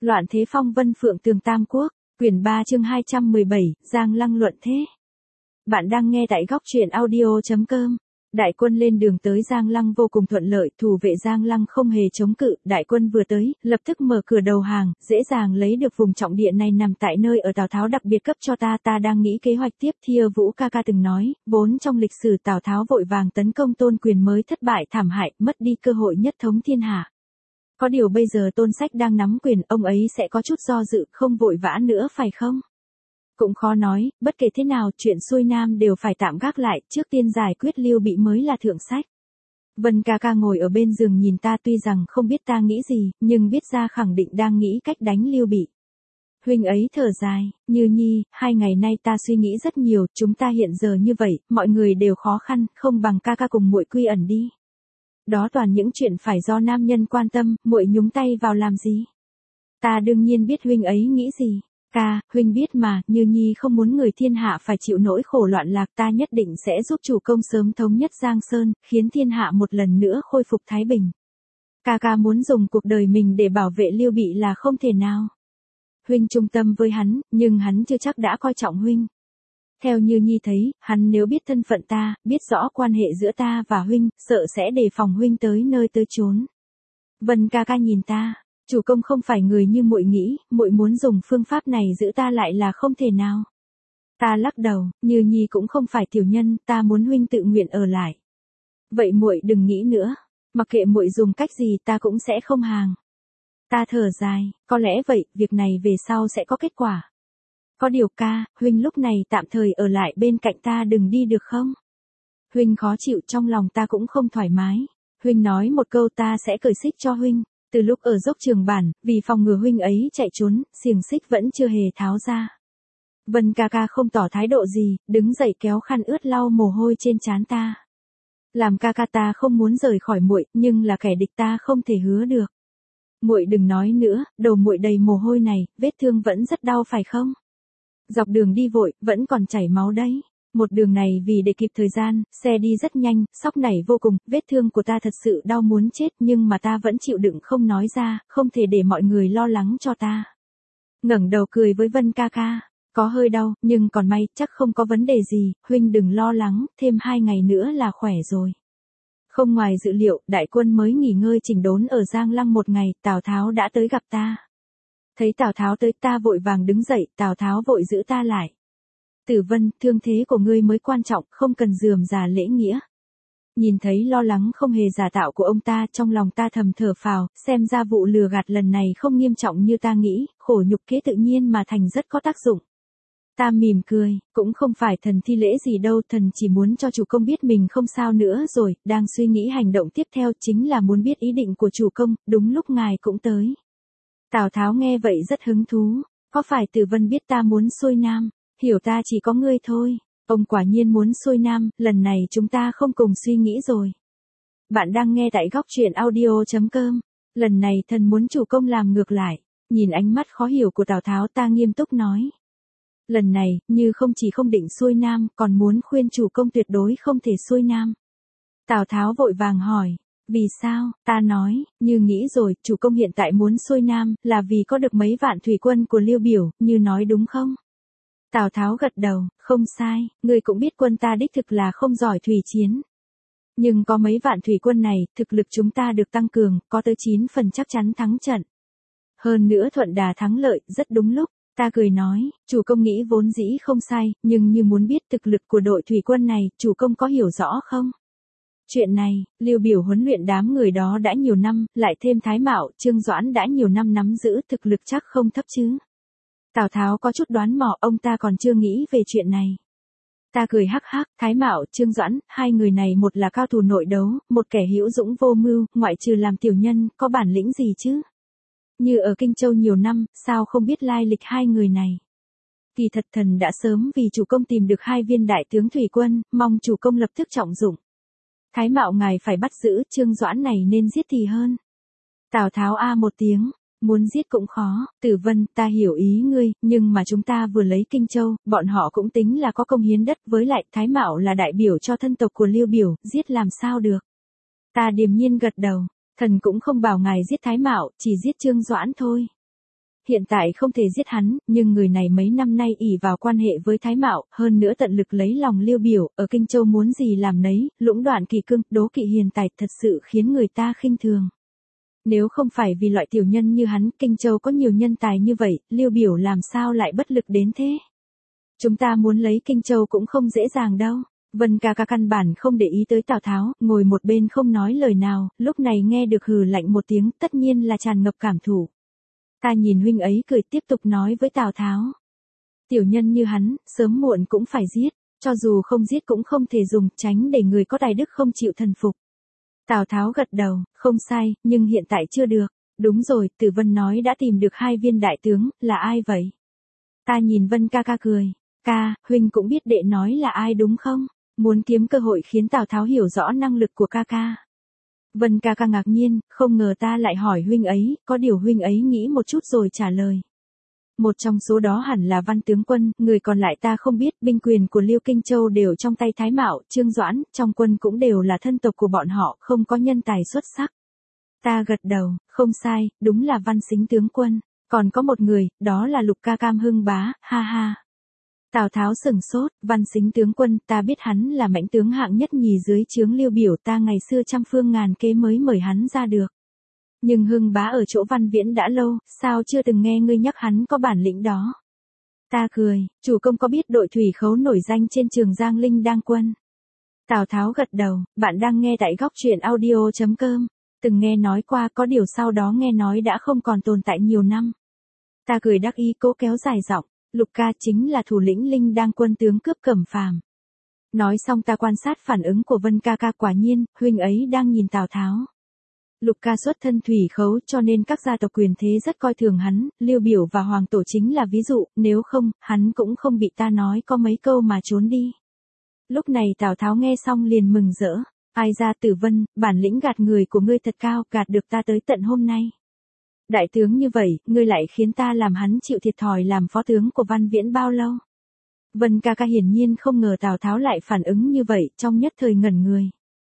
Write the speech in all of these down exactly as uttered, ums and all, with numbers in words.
Loạn thế phong vân phượng tường tam quốc, quyển ba chương hai trăm mười bảy, Giang Lăng luận thế. Bạn đang nghe tại góc truyện audio chấm com. Đại quân lên đường tới Giang Lăng vô cùng thuận lợi, thủ vệ Giang Lăng không hề chống cự, đại quân vừa tới, lập tức mở cửa đầu hàng, dễ dàng lấy được vùng trọng địa này nằm tại nơi ở Tào Tháo đặc biệt cấp cho ta, ta đang nghĩ kế hoạch tiếp. Thia Vũ ca ca từng nói, vốn trong lịch sử Tào Tháo vội vàng tấn công Tôn Quyền mới thất bại thảm hại, mất đi cơ hội nhất thống thiên hạ. Có điều bây giờ Tôn Sách đang nắm quyền, ông ấy sẽ có chút do dự, không vội vã nữa phải không? Cũng khó nói, bất kể thế nào, chuyện xuôi nam đều phải tạm gác lại, trước tiên giải quyết Lưu Bị mới là thượng sách. Vân ca ca ngồi ở bên giường nhìn ta, tuy rằng không biết ta nghĩ gì, nhưng biết ra khẳng định đang nghĩ cách đánh Lưu Bị. Huynh ấy thở dài, Như Nhi, hai ngày nay ta suy nghĩ rất nhiều, chúng ta hiện giờ như vậy, mọi người đều khó khăn, không bằng ca ca cùng muội quy ẩn đi. Đó toàn những chuyện phải do nam nhân quan tâm, muội nhúng tay vào làm gì? Ta đương nhiên biết huynh ấy nghĩ gì. Ca, huynh biết mà, Như Nhi không muốn người thiên hạ phải chịu nỗi khổ loạn lạc, ta nhất định sẽ giúp chủ công sớm thống nhất Giang Sơn, khiến thiên hạ một lần nữa khôi phục thái bình. Ca ca muốn dùng cuộc đời mình để bảo vệ Lưu Bị là không thể nào. Huynh trung tâm với hắn, nhưng hắn chưa chắc đã coi trọng huynh. Theo Như Nhi thấy, hắn nếu biết thân phận ta, biết rõ quan hệ giữa ta và huynh, sợ sẽ đề phòng huynh tới nơi tới chốn. Vân ca ca nhìn ta, chủ công không phải người như muội nghĩ, muội muốn dùng phương pháp này giữ ta lại là không thể nào. Ta lắc đầu, Như Nhi cũng không phải tiểu nhân, ta muốn huynh tự nguyện ở lại. Vậy muội đừng nghĩ nữa, mặc kệ muội dùng cách gì ta cũng sẽ không hàng. Ta thở dài, có lẽ vậy, việc này về sau sẽ có kết quả. Có điều ca, huynh lúc này tạm thời ở lại bên cạnh ta đừng đi được không? Huynh khó chịu, trong lòng ta cũng không thoải mái. Huynh nói một câu ta sẽ cởi xích cho huynh. Từ lúc ở dốc Trường Bản, vì phòng ngừa huynh ấy chạy trốn, xiềng xích vẫn chưa hề tháo ra. Vân ca ca không tỏ thái độ gì, đứng dậy kéo khăn ướt lau mồ hôi trên trán ta. Làm ca ca ta không muốn rời khỏi muội, nhưng là kẻ địch ta không thể hứa được. Muội đừng nói nữa, đầu muội đầy mồ hôi này, vết thương vẫn rất đau phải không? Dọc đường đi vội, vẫn còn chảy máu đấy. Một đường này vì để kịp thời gian, xe đi rất nhanh, sóc nảy vô cùng, vết thương của ta thật sự đau muốn chết, nhưng mà ta vẫn chịu đựng không nói ra, không thể để mọi người lo lắng cho ta. Ngẩng đầu cười với Vân ca ca, có hơi đau, nhưng còn may, chắc không có vấn đề gì, huynh đừng lo lắng, thêm hai ngày nữa là khỏe rồi. Không ngoài dự liệu, đại quân mới nghỉ ngơi chỉnh đốn ở Giang Lăng một ngày, Tào Tháo đã tới gặp ta. Thấy Tào Tháo tới ta vội vàng đứng dậy, Tào Tháo vội giữ ta lại. Tử Vân, thương thế của ngươi mới quan trọng, không cần rườm rà lễ nghĩa. Nhìn thấy lo lắng không hề giả tạo của ông ta, trong lòng ta thầm thở phào, xem ra vụ lừa gạt lần này không nghiêm trọng như ta nghĩ, khổ nhục kế tự nhiên mà thành rất có tác dụng. Ta mỉm cười, cũng không phải thần thi lễ gì đâu, thần chỉ muốn cho chủ công biết mình không sao nữa rồi, đang suy nghĩ hành động tiếp theo chính là muốn biết ý định của chủ công, đúng lúc ngài cũng tới. Tào Tháo nghe vậy rất hứng thú, có phải Tử Vân biết ta muốn xuôi nam, hiểu ta chỉ có ngươi thôi, ông quả nhiên muốn xuôi nam, lần này chúng ta không cùng suy nghĩ rồi. Bạn đang nghe tại góc truyện audio chấm com, lần này thần muốn chủ công làm ngược lại, nhìn ánh mắt khó hiểu của Tào Tháo ta nghiêm túc nói. Lần này, Như không chỉ không định xuôi nam, còn muốn khuyên chủ công tuyệt đối không thể xuôi nam. Tào Tháo vội vàng hỏi. Vì sao? Ta nói, Như nghĩ rồi, chủ công hiện tại muốn xuôi nam, là vì có được mấy vạn thủy quân của Lưu Biểu, Như nói đúng không? Tào Tháo gật đầu, không sai, ngươi cũng biết quân ta đích thực là không giỏi thủy chiến. Nhưng có mấy vạn thủy quân này, thực lực chúng ta được tăng cường, có tới chín phần chắc chắn thắng trận. Hơn nữa thuận đà thắng lợi, rất đúng lúc. Ta cười nói, chủ công nghĩ vốn dĩ không sai, nhưng Như muốn biết thực lực của đội thủy quân này, chủ công có hiểu rõ không? Chuyện này, Lưu Biểu huấn luyện đám người đó đã nhiều năm, lại thêm Thái Mạo, Trương Doãn đã nhiều năm nắm giữ, thực lực chắc không thấp chứ. Tào Tháo có chút đoán mò, ông ta còn chưa nghĩ về chuyện này. Ta cười hắc hắc, Thái Mạo, Trương Doãn, hai người này một là cao thủ nội đấu, một kẻ hữu dũng vô mưu, ngoại trừ làm tiểu nhân, có bản lĩnh gì chứ? Như ở Kinh Châu nhiều năm, sao không biết lai lịch hai người này? Kỳ thật thần đã sớm vì chủ công tìm được hai viên đại tướng thủy quân, mong chủ công lập tức trọng dụng. Thái Mạo ngài phải bắt giữ, Trương Doãn này nên giết thì hơn. Tào Tháo a một tiếng, muốn giết cũng khó, Tử Vân, ta hiểu ý ngươi, nhưng mà chúng ta vừa lấy Kinh Châu, bọn họ cũng tính là có công hiến đất, với lại Thái Mạo là đại biểu cho thân tộc của Lưu Biểu, giết làm sao được. Ta điềm nhiên gật đầu, thần cũng không bảo ngài giết Thái Mạo, chỉ giết Trương Doãn thôi. hiện tại không thể giết hắn, nhưng người này mấy năm nay ỷ vào quan hệ với Thái Mạo, hơn nữa tận lực lấy lòng Liêu Biểu, ở Kinh Châu muốn gì làm nấy, lũng đoạn kỳ cương, đố kỵ hiền tài, thật sự khiến người ta khinh thường. Nếu không phải vì loại tiểu nhân như hắn, Kinh Châu có nhiều nhân tài như vậy, Liêu Biểu làm sao lại bất lực đến thế? Chúng ta muốn lấy Kinh Châu cũng không dễ dàng đâu. Vân ca ca căn bản không để ý tới Tào Tháo, ngồi một bên không nói lời nào, lúc này nghe được hừ lạnh một tiếng, tất nhiên là tràn ngập cảm thụ. Ta nhìn huynh ấy cười tiếp tục nói với Tào Tháo. Tiểu nhân như hắn, sớm muộn cũng phải giết, cho dù không giết cũng không thể dùng, tránh để người có tài đức không chịu thần phục. Tào Tháo gật đầu, không sai, nhưng hiện tại chưa được. Đúng rồi, Tử Vân nói đã tìm được hai viên đại tướng, là ai vậy? Ta nhìn Vân ca ca cười. Ca, huynh cũng biết đệ nói là ai đúng không? Muốn kiếm cơ hội khiến Tào Tháo hiểu rõ năng lực của ca ca. Vân ca ca ngạc nhiên, không ngờ ta lại hỏi huynh ấy, có điều huynh ấy nghĩ một chút rồi trả lời. Một trong số đó hẳn là Văn tướng quân, người còn lại ta không biết, binh quyền của Liêu Kinh Châu đều trong tay Thái Mạo, Trương Doãn, trong quân cũng đều là thân tộc của bọn họ, không có nhân tài xuất sắc. Ta gật đầu, không sai, đúng là Văn Sính tướng quân, còn có một người, đó là Lục ca Cam Hưng bá, ha ha. Tào Tháo sừng sốt, Văn Sính tướng quân, ta biết hắn là mãnh tướng hạng nhất nhì dưới trướng Liêu Biểu, ta ngày xưa trăm phương ngàn kế mới mời hắn ra được. Nhưng Hưng bá ở chỗ Văn Viễn đã lâu, sao chưa từng nghe ngươi nhắc hắn có bản lĩnh đó? Ta cười, chủ công có biết đội thủy khấu nổi danh trên Trường Giang Linh Đang quân? Tào Tháo gật đầu, bạn đang nghe tại góc truyện audio chấm com, từng nghe nói qua, có điều sau đó nghe nói đã không còn tồn tại nhiều năm. Ta cười đắc ý cố kéo dài giọng. Lục ca chính là thủ lĩnh Linh Đang quân tướng cướp Cẩm Phàm. Nói xong ta quan sát phản ứng của Vân ca ca, quả nhiên, huynh ấy đang nhìn Tào Tháo. Lục ca xuất thân thủy khấu cho nên các gia tộc quyền thế rất coi thường hắn, Liêu Biểu và Hoàng Tổ chính là ví dụ, nếu không, hắn cũng không bị ta nói có mấy câu mà trốn đi. Lúc này Tào Tháo nghe xong liền mừng rỡ, ai ra Tử Vân, bản lĩnh gạt người của ngươi thật cao, gạt được ta tới tận hôm nay. Đại tướng như vậy, ngươi lại khiến ta làm hắn chịu thiệt thòi làm phó tướng của Văn Viễn bao lâu? Vân ca ca hiển nhiên không ngờ Tào Tháo lại phản ứng như vậy, trong nhất thời ngẩn người.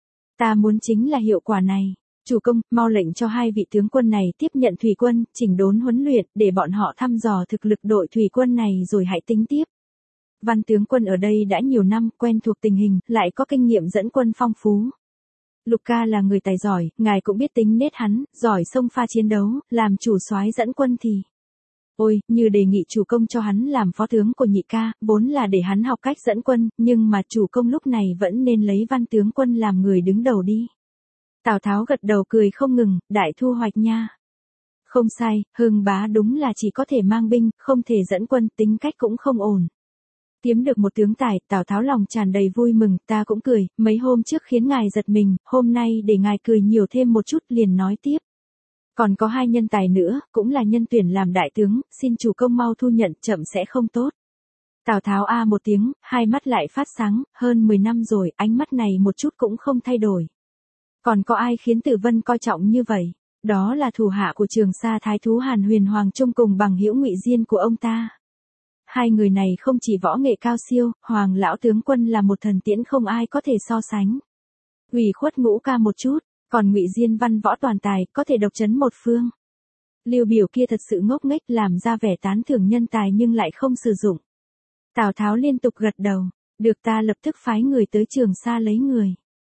Ta muốn chính là hiệu quả này. Chủ công, mau lệnh cho hai vị tướng quân này tiếp nhận thủy quân, chỉnh đốn huấn luyện, để bọn họ thăm dò thực lực đội thủy quân này rồi hãy tính tiếp. Văn tướng quân ở đây đã nhiều năm, quen thuộc tình hình, lại có kinh nghiệm dẫn quân phong phú. Lục ca là người tài giỏi, ngài cũng biết tính nết hắn, giỏi xông pha chiến đấu, làm chủ soái dẫn quân thì. Ôi, như đề nghị chủ công cho hắn làm phó tướng của nhị ca, vốn là để hắn học cách dẫn quân, nhưng mà chủ công lúc này vẫn nên lấy Văn tướng quân làm người đứng đầu đi. Tào Tháo gật đầu cười không ngừng, đại thu hoạch nha. Không sai, Hưng bá đúng là chỉ có thể mang binh, không thể dẫn quân, tính cách cũng không ổn. Kiếm được một tướng tài, Tào Tháo lòng tràn đầy vui mừng, ta cũng cười, mấy hôm trước khiến ngài giật mình, hôm nay để ngài cười nhiều thêm một chút liền nói tiếp. Còn có hai nhân tài nữa, cũng là nhân tuyển làm đại tướng, xin chủ công mau thu nhận, chậm sẽ không tốt. Tào Tháo a một tiếng, hai mắt lại phát sáng, hơn mười năm rồi, ánh mắt này một chút cũng không thay đổi. Còn có ai khiến Tử Vân coi trọng như vậy? Đó là thủ hạ của Trường Sa Thái thú Hàn Huyền Hoàng Trung cùng bằng hữu Ngụy Diên của ông ta. Hai người này không chỉ võ nghệ cao siêu, Hoàng lão tướng quân là một thần tiễn không ai có thể so sánh. Ủy khuất Ngũ ca một chút, còn Ngụy Diên văn võ toàn tài, có thể độc chấn một phương. Liêu Biểu kia thật sự ngốc nghếch, làm ra vẻ tán thưởng nhân tài nhưng lại không sử dụng. Tào Tháo liên tục gật đầu, được, ta lập tức phái người tới Trường Sa lấy người.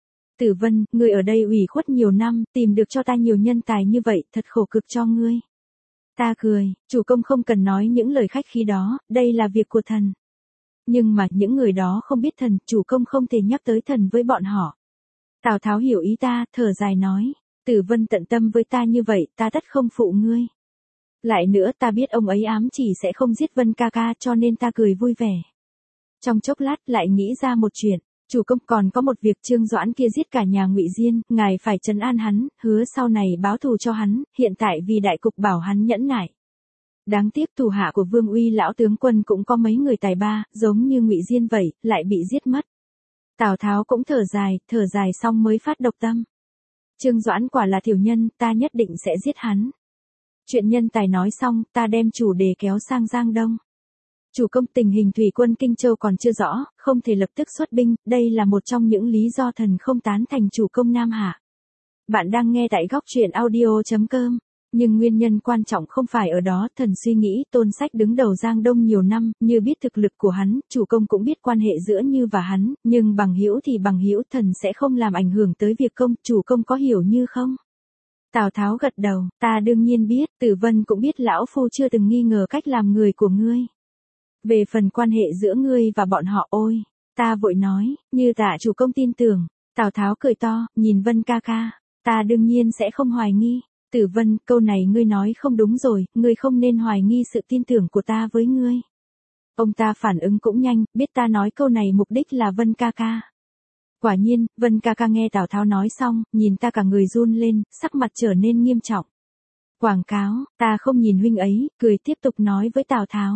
Tử Vân, ngươi ở đây ủy khuất nhiều năm, tìm được cho ta nhiều nhân tài như vậy, thật khổ cực cho ngươi. Ta cười, chủ công không cần nói những lời khách khí đó, đây là việc của thần. Nhưng mà những người đó không biết thần, chủ công không thể nhắc tới thần với bọn họ. Tào Tháo hiểu ý ta, thở dài nói, Tử Vân tận tâm với ta như vậy, ta tất không phụ ngươi. Lại nữa ta biết ông ấy ám chỉ sẽ không giết Vân ca ca cho nên ta cười vui vẻ. Trong chốc lát lại nghĩ ra một chuyện. Chủ công, còn có một việc, Trương Doãn kia giết cả nhà Ngụy Diên, ngài phải trấn an hắn, hứa sau này báo thù cho hắn, hiện tại vì đại cục bảo hắn nhẫn nại. Đáng tiếc thủ hạ của Vương Uy lão tướng quân cũng có mấy người tài ba, giống như Ngụy Diên vậy, lại bị giết mất. Tào Tháo cũng thở dài, thở dài xong mới phát độc tâm. Trương Doãn quả là tiểu nhân, ta nhất định sẽ giết hắn. Chuyện nhân tài nói xong, ta đem chủ đề kéo sang Giang Đông. Chủ công, tình hình thủy quân Kinh Châu còn chưa rõ, không thể lập tức xuất binh, đây là một trong những lý do thần không tán thành chủ công Nam Hạ. Bạn đang nghe tại góc truyện audio chấm com. Nhưng nguyên nhân quan trọng không phải ở đó, thần suy nghĩ Tôn Sách đứng đầu Giang Đông nhiều năm, như biết thực lực của hắn, chủ công cũng biết quan hệ giữa Như và hắn, nhưng bằng hữu thì bằng hữu, thần sẽ không làm ảnh hưởng tới việc công, chủ công có hiểu Như không? Tào Tháo gật đầu, ta đương nhiên biết, Tử Vân cũng biết lão phu chưa từng nghi ngờ cách làm người của ngươi. Về phần quan hệ giữa ngươi và bọn họ ôi, ta vội nói, Như tạ chủ công tin tưởng. Tào Tháo cười to, nhìn Vân ca ca, ta đương nhiên sẽ không hoài nghi. Tử Vân, câu này ngươi nói không đúng rồi, ngươi không nên hoài nghi sự tin tưởng của ta với ngươi. Ông ta phản ứng cũng nhanh, biết ta nói câu này mục đích là Vân ca ca. Quả nhiên, Vân ca ca nghe Tào Tháo nói xong, nhìn ta cả người run lên, sắc mặt trở nên nghiêm trọng. Quảng cáo, ta không nhìn huynh ấy, cười tiếp tục nói với Tào Tháo.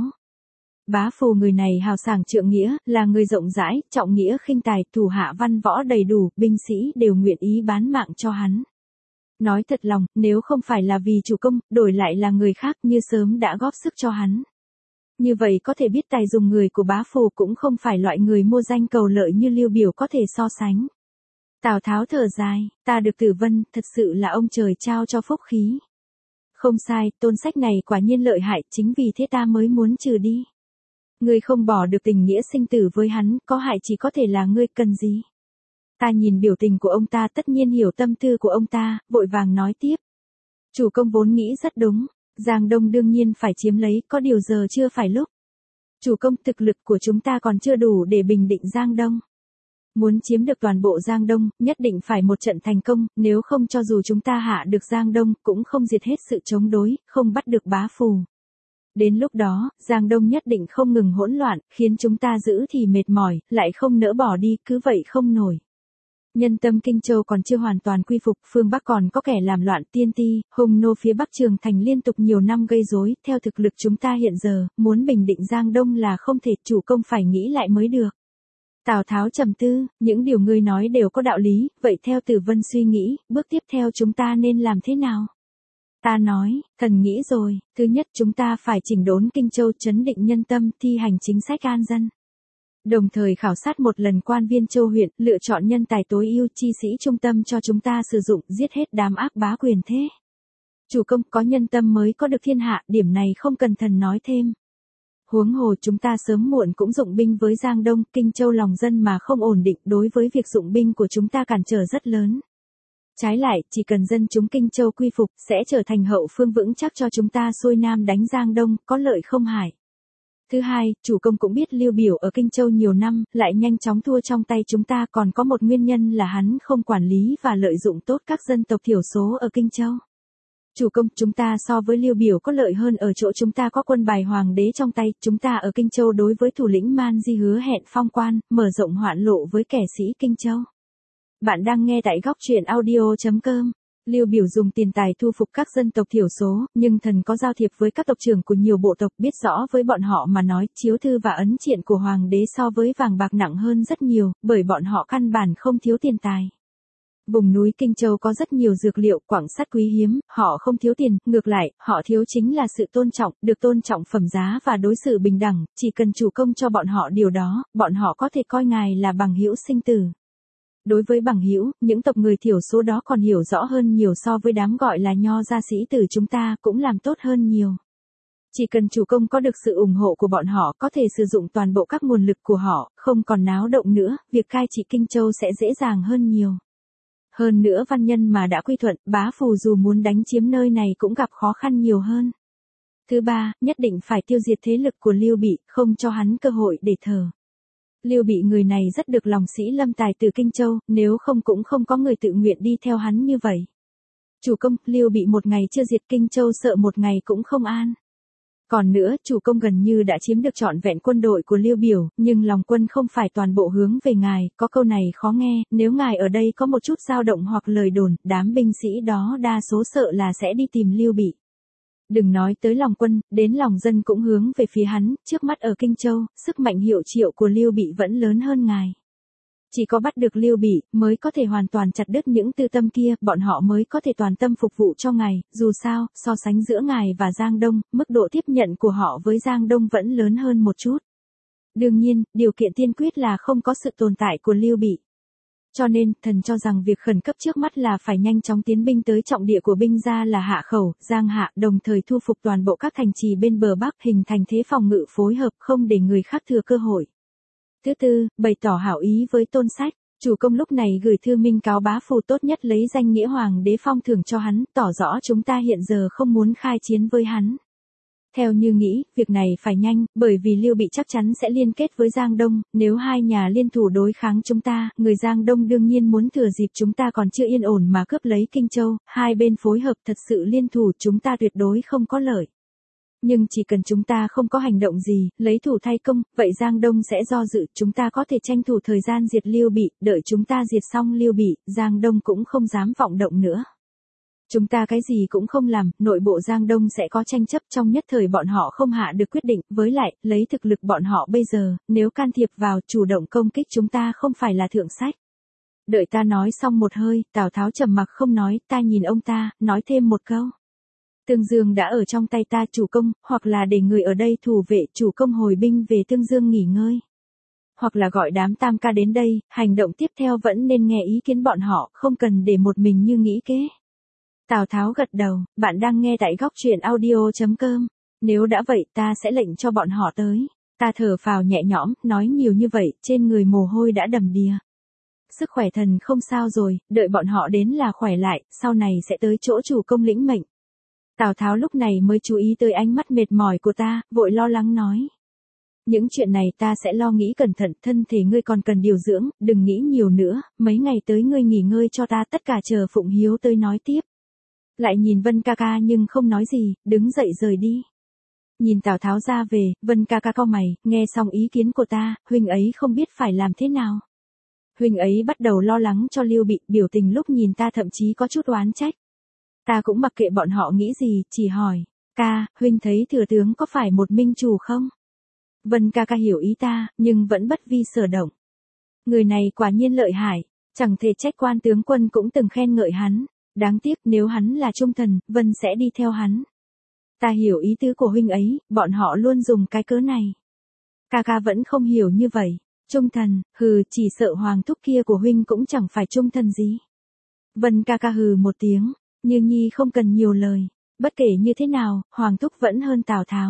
Bá Phù người này hào sảng trượng nghĩa, là người rộng rãi, trọng nghĩa khinh tài, thủ hạ văn võ đầy đủ, binh sĩ đều nguyện ý bán mạng cho hắn. Nói thật lòng, nếu không phải là vì chủ công, đổi lại là người khác Như sớm đã góp sức cho hắn. Như vậy có thể biết tài dùng người của Bá Phù cũng không phải loại người mua danh cầu lợi như Lưu Biểu có thể so sánh. Tào Tháo thở dài, ta được Tử Vân, thật sự là ông trời trao cho phúc khí. Không sai, Tôn Sách này quả nhiên lợi hại, chính vì thế ta mới muốn trừ đi. Ngươi không bỏ được tình nghĩa sinh tử với hắn, có hại chỉ có thể là ngươi cần gì. Ta nhìn biểu tình của ông ta tất nhiên hiểu tâm tư của ông ta, vội vàng nói tiếp. Chủ công vốn nghĩ rất đúng, Giang Đông đương nhiên phải chiếm lấy, có điều giờ chưa phải lúc. Chủ công, thực lực của chúng ta còn chưa đủ để bình định Giang Đông. Muốn chiếm được toàn bộ Giang Đông, nhất định phải một trận thành công, nếu không cho dù chúng ta hạ được Giang Đông, cũng không diệt hết sự chống đối, không bắt được Bá Phù. Đến lúc đó, Giang Đông nhất định không ngừng hỗn loạn, khiến chúng ta giữ thì mệt mỏi, lại không nỡ bỏ đi, cứ vậy không nổi. Nhân tâm Kinh Châu còn chưa hoàn toàn quy phục, phương Bắc còn có kẻ làm loạn tiên ti, hung nô phía Bắc Trường Thành liên tục nhiều năm gây rối, theo thực lực chúng ta hiện giờ, muốn bình định Giang Đông là không thể, chủ công phải nghĩ lại mới được. Tào Tháo trầm tư, những điều ngươi nói đều có đạo lý, vậy theo Tử Vân suy nghĩ, bước tiếp theo chúng ta nên làm thế nào? Ta nói, thần nghĩ rồi, thứ nhất chúng ta phải chỉnh đốn Kinh Châu, trấn định nhân tâm, thi hành chính sách an dân. Đồng thời khảo sát một lần quan viên châu huyện, lựa chọn nhân tài tối ưu, chi sĩ trung tâm cho chúng ta sử dụng, giết hết đám ác bá quyền thế. Chủ công, có nhân tâm mới có được thiên hạ, điểm này không cần thần nói thêm. Huống hồ chúng ta sớm muộn cũng dụng binh với Giang Đông, Kinh Châu lòng dân mà không ổn định, đối với việc dụng binh của chúng ta cản trở rất lớn. Trái lại, chỉ cần dân chúng Kinh Châu quy phục, sẽ trở thành hậu phương vững chắc cho chúng ta xuôi nam đánh Giang Đông, có lợi không hại. Thứ hai, chủ công cũng biết Lưu Biểu ở Kinh Châu nhiều năm, lại nhanh chóng thua trong tay chúng ta, còn có một nguyên nhân là hắn không quản lý và lợi dụng tốt các dân tộc thiểu số ở Kinh Châu. Chủ công, chúng ta so với Lưu Biểu có lợi hơn ở chỗ chúng ta có quân bài hoàng đế trong tay, chúng ta ở Kinh Châu đối với thủ lĩnh Man Di hứa hẹn phong quan, mở rộng hoạn lộ với kẻ sĩ Kinh Châu. Bạn đang nghe tại góc truyện audio chấm com. Lưu Biểu dùng tiền tài thu phục các dân tộc thiểu số, nhưng thần có giao thiệp với các tộc trưởng của nhiều bộ tộc, biết rõ với bọn họ mà nói, chiếu thư và ấn triện của hoàng đế so với vàng bạc nặng hơn rất nhiều, bởi bọn họ căn bản không thiếu tiền tài. Vùng núi Kinh Châu có rất nhiều dược liệu, quặng sắt quý hiếm, họ không thiếu tiền, ngược lại, họ thiếu chính là sự tôn trọng, được tôn trọng phẩm giá và đối xử bình đẳng, chỉ cần chủ công cho bọn họ điều đó, bọn họ có thể coi ngài là bằng hữu sinh tử. Đối với bằng hữu, những tộc người thiểu số đó còn hiểu rõ hơn nhiều so với đám gọi là nho gia sĩ tử chúng ta, cũng làm tốt hơn nhiều. Chỉ cần chủ công có được sự ủng hộ của bọn họ, có thể sử dụng toàn bộ các nguồn lực của họ, không còn náo động nữa, việc cai trị Kinh Châu sẽ dễ dàng hơn nhiều. Hơn nữa văn nhân mà đã quy thuận, Bá Phù dù muốn đánh chiếm nơi này cũng gặp khó khăn nhiều hơn. Thứ ba, nhất định phải tiêu diệt thế lực của Lưu Bị, không cho hắn cơ hội để thở. Lưu Bị người này rất được lòng sĩ lâm tài từ Kinh Châu, nếu không cũng không có người tự nguyện đi theo hắn như vậy. Chủ công, Lưu Bị một ngày chưa diệt Kinh Châu sợ một ngày cũng không an. Còn nữa, chủ công gần như đã chiếm được trọn vẹn quân đội của Lưu Biểu, nhưng lòng quân không phải toàn bộ hướng về ngài, có câu này khó nghe, nếu ngài ở đây có một chút dao động hoặc lời đồn, đám binh sĩ đó đa số sợ là sẽ đi tìm Lưu Bị. Đừng nói tới lòng quân, đến lòng dân cũng hướng về phía hắn, trước mắt ở Kinh Châu, sức mạnh hiệu triệu của Lưu Bị vẫn lớn hơn ngài. Chỉ có bắt được Lưu Bị, mới có thể hoàn toàn chặt đứt những tư tâm kia, bọn họ mới có thể toàn tâm phục vụ cho ngài, dù sao, so sánh giữa ngài và Giang Đông, mức độ tiếp nhận của họ với Giang Đông vẫn lớn hơn một chút. Đương nhiên, điều kiện tiên quyết là không có sự tồn tại của Lưu Bị. Cho nên, thần cho rằng việc khẩn cấp trước mắt là phải nhanh chóng tiến binh tới trọng địa của binh gia là Hạ Khẩu, Giang Hạ, đồng thời thu phục toàn bộ các thành trì bên bờ Bắc, hình thành thế phòng ngự phối hợp, không để người khác thừa cơ hội. Thứ tư, bày tỏ hảo ý với Tôn Sách. Chủ công lúc này gửi thư minh cáo bá phụ tốt nhất lấy danh nghĩa hoàng đế phong thưởng cho hắn, tỏ rõ chúng ta hiện giờ không muốn khai chiến với hắn. Theo như nghĩ, việc này phải nhanh, bởi vì Lưu Bị chắc chắn sẽ liên kết với Giang Đông, nếu hai nhà liên thủ đối kháng chúng ta, người Giang Đông đương nhiên muốn thừa dịp chúng ta còn chưa yên ổn mà cướp lấy Kinh Châu, hai bên phối hợp thật sự liên thủ chúng ta tuyệt đối không có lợi. Nhưng chỉ cần chúng ta không có hành động gì, lấy thủ thay công, vậy Giang Đông sẽ do dự, chúng ta có thể tranh thủ thời gian diệt Lưu Bị, đợi chúng ta diệt xong Lưu Bị, Giang Đông cũng không dám vọng động nữa. Chúng ta cái gì cũng không làm, nội bộ Giang Đông sẽ có tranh chấp, trong nhất thời bọn họ không hạ được quyết định, với lại, lấy thực lực bọn họ bây giờ, nếu can thiệp vào, chủ động công kích chúng ta không phải là thượng sách. Đợi ta nói xong một hơi, Tào Tháo trầm mặc không nói, ta nhìn ông ta, nói thêm một câu. Tương Dương đã ở trong tay ta, chủ công, hoặc là để người ở đây thủ vệ, chủ công hồi binh về Tương Dương nghỉ ngơi. Hoặc là gọi đám tam ca đến đây, hành động tiếp theo vẫn nên nghe ý kiến bọn họ, không cần để một mình như nghĩ kế. Tào Tháo gật đầu, bạn đang nghe tại góc truyện audio chấm com. Nếu đã vậy ta sẽ lệnh cho bọn họ tới. Ta thở phào nhẹ nhõm, nói nhiều như vậy, trên người mồ hôi đã đầm đìa. Sức khỏe thần không sao rồi, đợi bọn họ đến là khỏe lại, sau này sẽ tới chỗ chủ công lĩnh mệnh. Tào Tháo lúc này mới chú ý tới ánh mắt mệt mỏi của ta, vội lo lắng nói. Những chuyện này ta sẽ lo nghĩ cẩn thận, thân thể ngươi còn cần điều dưỡng, đừng nghĩ nhiều nữa, mấy ngày tới ngươi nghỉ ngơi cho ta, tất cả chờ Phụng Hiếu tới nói tiếp. Lại nhìn Vân ca ca nhưng không nói gì, đứng dậy rời đi. Nhìn Tào Tháo ra về, Vân ca ca cau mày, nghe xong ý kiến của ta, huynh ấy không biết phải làm thế nào. Huynh ấy bắt đầu lo lắng cho Lưu Bị, biểu tình lúc nhìn ta thậm chí có chút oán trách. Ta cũng mặc kệ bọn họ nghĩ gì, chỉ hỏi, ca, huynh thấy thừa tướng có phải một minh chủ không? Vân ca ca hiểu ý ta, nhưng vẫn bất vi sở động. Người này quả nhiên lợi hại, chẳng thể trách quan tướng quân cũng từng khen ngợi hắn. Đáng tiếc nếu hắn là trung thần, Vân sẽ đi theo hắn. Ta hiểu ý tứ của huynh ấy, bọn họ luôn dùng cái cớ này. Ca ca vẫn không hiểu như vậy. Trung thần, hừ, chỉ sợ hoàng thúc kia của huynh cũng chẳng phải trung thần gì. Vân ca ca hừ một tiếng, Như Nhi không cần nhiều lời. Bất kể như thế nào, hoàng thúc vẫn hơn Tào Tháo.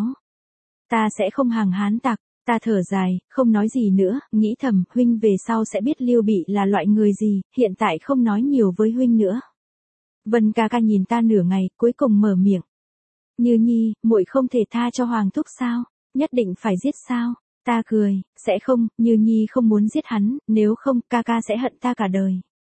Ta sẽ không hàng hán tặc. Ta thở dài, không nói gì nữa, nghĩ thầm, huynh về sau sẽ biết Lưu Bị là loại người gì, hiện tại không nói nhiều với huynh nữa. Vân ca ca nhìn ta nửa ngày, cuối cùng mở miệng. Như Nhi, muội không thể tha cho hoàng thúc sao? Nhất định phải giết sao? Ta cười, sẽ không, Như Nhi không muốn giết hắn, nếu không, ca ca sẽ hận ta cả đời.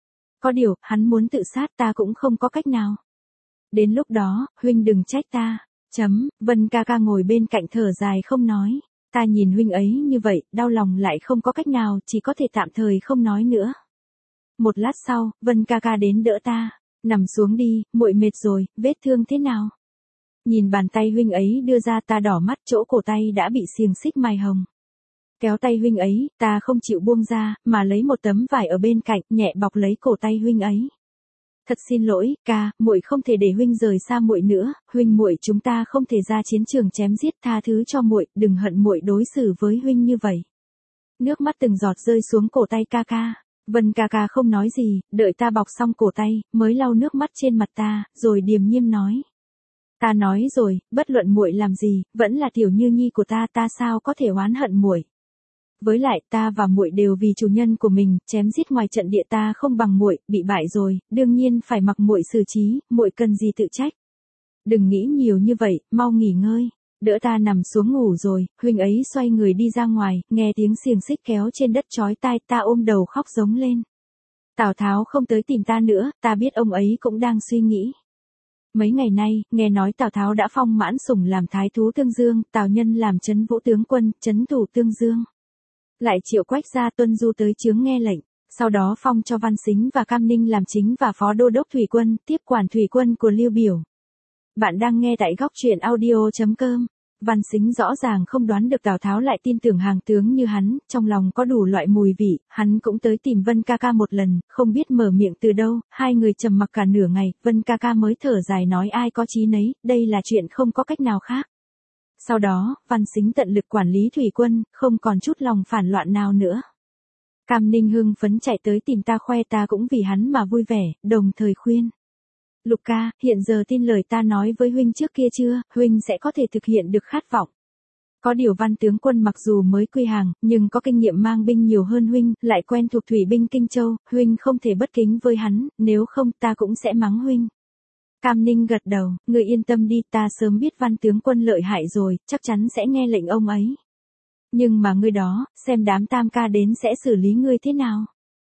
Có điều, hắn muốn tự sát ta cũng không có cách nào. Đến lúc đó, huynh đừng trách ta. Chấm, Vân ca ca ngồi bên cạnh thở dài không nói. Ta nhìn huynh ấy như vậy, đau lòng lại không có cách nào, chỉ có thể tạm thời không nói nữa. Một lát sau, Vân ca ca đến đỡ ta. Nằm xuống đi, muội mệt rồi, vết thương thế nào? Nhìn bàn tay huynh ấy đưa ra ta đỏ mắt, chỗ cổ tay đã bị xiềng xích mài hồng. Kéo tay huynh ấy, ta không chịu buông ra, mà lấy một tấm vải ở bên cạnh, nhẹ bọc lấy cổ tay huynh ấy. Thật xin lỗi, ca, muội không thể để huynh rời xa muội nữa, huynh muội chúng ta không thể ra chiến trường chém giết, tha thứ cho muội, đừng hận muội đối xử với huynh như vậy. Nước mắt từng giọt rơi xuống cổ tay ca ca. Vân ca ca không nói gì, đợi ta bọc xong cổ tay, mới lau nước mắt trên mặt ta, rồi điềm nhiên nói. Ta nói rồi, bất luận muội làm gì, vẫn là tiểu Như Nhi của ta, ta sao có thể oán hận muội. Với lại, ta và muội đều vì chủ nhân của mình, chém giết ngoài trận địa, ta không bằng muội, bị bại rồi, đương nhiên phải mặc muội xử trí, muội cần gì tự trách. Đừng nghĩ nhiều như vậy, mau nghỉ ngơi. Đỡ ta nằm xuống ngủ rồi, huynh ấy xoay người đi ra ngoài, nghe tiếng xiềng xích kéo trên đất chói tai, ta ôm đầu khóc giống lên. Tào Tháo không tới tìm ta nữa, ta biết ông ấy cũng đang suy nghĩ. Mấy ngày nay, nghe nói Tào Tháo đã phong Mãn Sủng làm thái thú Tương Dương, Tào Nhân làm trấn vũ tướng quân, trấn thủ Tương Dương. Lại triệu Quách gia tuân du tới chướng nghe lệnh, sau đó phong cho Văn Sính và Cam Ninh làm chính và phó đô đốc thủy quân, tiếp quản thủy quân của Lưu Biểu. Bạn đang nghe tại góc truyện audio chấm com. Văn Sính rõ ràng không đoán được Tào Tháo lại tin tưởng hàng tướng như hắn, trong lòng có đủ loại mùi vị, hắn cũng tới tìm Vân ca ca một lần, không biết mở miệng từ đâu, hai người trầm mặc cả nửa ngày, Vân ca ca mới thở dài nói ai có chí nấy, đây là chuyện không có cách nào khác. Sau đó, Văn Sính tận lực quản lý thủy quân, không còn chút lòng phản loạn nào nữa. Cam Ninh hưng phấn chạy tới tìm ta khoe ta cũng vì hắn mà vui vẻ, đồng thời khuyên. Lục ca, hiện giờ tin lời ta nói với huynh trước kia chưa, huynh sẽ có thể thực hiện được khát vọng. Có điều Văn tướng quân mặc dù mới quy hàng, nhưng có kinh nghiệm mang binh nhiều hơn huynh, lại quen thuộc thủy binh Kinh Châu, huynh không thể bất kính với hắn, nếu không ta cũng sẽ mắng huynh. Cam Ninh gật đầu, ngươi yên tâm đi, ta sớm biết Văn tướng quân lợi hại rồi, chắc chắn sẽ nghe lệnh ông ấy. Nhưng mà ngươi đó, xem đám tam ca đến sẽ xử lý ngươi thế nào?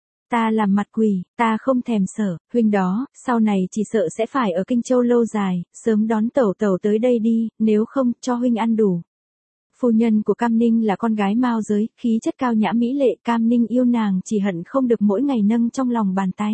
Ta làm mặt quỷ, ta không thèm sợ, huynh đó, sau này chỉ sợ sẽ phải ở Kinh Châu lâu dài, sớm đón tẩu tẩu tới đây đi, nếu không, cho huynh ăn đủ. Phu nhân của Cam Ninh là con gái Mao Giới, khí chất cao nhã mỹ lệ, Cam Ninh yêu nàng chỉ hận không được mỗi ngày nâng trong lòng bàn tay.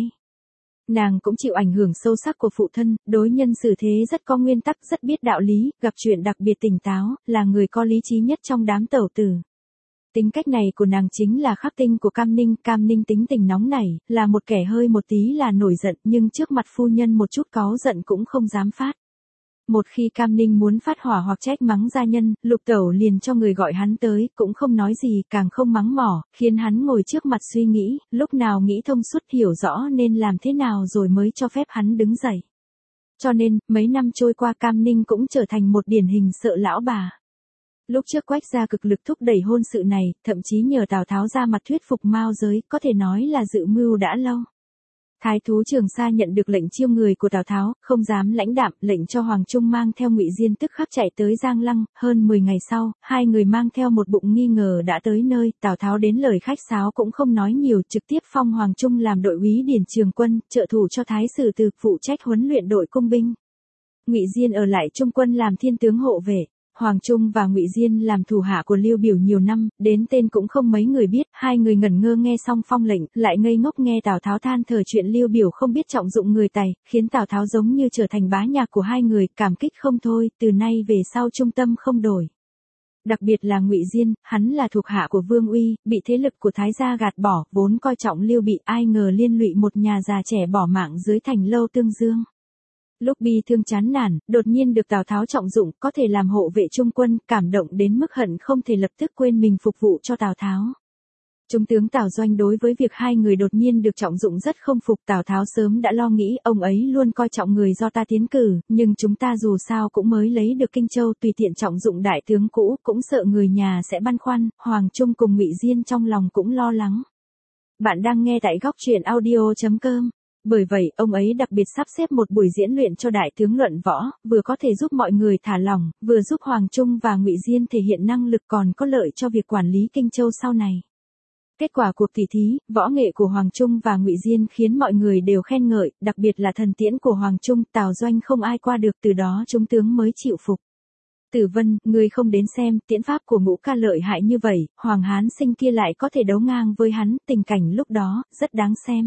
Nàng cũng chịu ảnh hưởng sâu sắc của phụ thân, đối nhân xử thế rất có nguyên tắc, rất biết đạo lý, gặp chuyện đặc biệt tỉnh táo, là người có lý trí nhất trong đám tẩu tử. Tính cách này của nàng chính là khắc tinh của Cam Ninh, Cam Ninh tính tình nóng nảy, là một kẻ hơi một tí là nổi giận, nhưng trước mặt phu nhân một chút cáu giận cũng không dám phát. Một khi Cam Ninh muốn phát hỏa hoặc trách mắng gia nhân, Lục Tẩu liền cho người gọi hắn tới, cũng không nói gì, càng không mắng mỏ, khiến hắn ngồi trước mặt suy nghĩ, lúc nào nghĩ thông suốt hiểu rõ nên làm thế nào rồi mới cho phép hắn đứng dậy. Cho nên, mấy năm trôi qua Cam Ninh cũng trở thành một điển hình sợ lão bà. Lúc trước Quách gia cực lực thúc đẩy hôn sự này, thậm chí nhờ Tào Tháo ra mặt thuyết phục Mao Giới, có thể nói là dự mưu đã lâu. Thái thú Trường Sa nhận được lệnh chiêu người của Tào Tháo, không dám lãnh đạm, lệnh cho Hoàng Trung mang theo Ngụy Diên tức khắc chạy tới Giang Lăng, hơn mười ngày sau, hai người mang theo một bụng nghi ngờ đã tới nơi, Tào Tháo đến lời khách sáo cũng không nói nhiều, trực tiếp phong Hoàng Trung làm đội úy Điển Trường Quân, trợ thủ cho Thái sử Từ, phụ trách huấn luyện đội cung binh. Ngụy Diên ở lại Trung quân làm thiên tướng hộ vệ. Hoàng Trung và Ngụy Diên làm thủ hạ của Lưu Biểu nhiều năm, đến tên cũng không mấy người biết, hai người ngẩn ngơ nghe xong phong lệnh, lại ngây ngốc nghe Tào Tháo than thở chuyện Lưu Biểu không biết trọng dụng người tài, khiến Tào Tháo giống như trở thành bá nhạc của hai người, cảm kích không thôi, từ nay về sau trung tâm không đổi. Đặc biệt là Ngụy Diên, hắn là thuộc hạ của Vương Uy, bị thế lực của Thái gia gạt bỏ, vốn coi trọng Lưu Bị, ai ngờ liên lụy một nhà già trẻ bỏ mạng dưới thành lâu Tương Dương. Lúc bi thương chán nản, đột nhiên được Tào Tháo trọng dụng, có thể làm hộ vệ trung quân, cảm động đến mức hận không thể lập tức quên mình phục vụ cho Tào Tháo. Trung tướng Tào Doanh đối với việc hai người đột nhiên được trọng dụng rất không phục, Tào Tháo sớm đã lo nghĩ, ông ấy luôn coi trọng người do ta tiến cử, nhưng chúng ta dù sao cũng mới lấy được Kinh Châu, tùy tiện trọng dụng đại tướng cũ, cũng sợ người nhà sẽ băn khoăn, Hoàng Trung cùng Ngụy Diên trong lòng cũng lo lắng. Bạn đang nghe tại góc truyện audio chấm com. Bởi vậy, ông ấy đặc biệt sắp xếp một buổi diễn luyện cho đại tướng luận võ, vừa có thể giúp mọi người thả lỏng, vừa giúp Hoàng Trung và Ngụy Diên thể hiện năng lực còn có lợi cho việc quản lý Kinh Châu sau này. Kết quả cuộc tỷ thí, võ nghệ của Hoàng Trung và Ngụy Diên khiến mọi người đều khen ngợi, đặc biệt là thần tiễn của Hoàng Trung, Tào Doanh không ai qua được, từ đó chúng tướng mới chịu phục. Tử Vân, ngươi không đến xem, tiễn pháp của Ngũ ca lợi hại như vậy, Hoàng Hán Sinh kia lại có thể đấu ngang với hắn, tình cảnh lúc đó, rất đáng xem.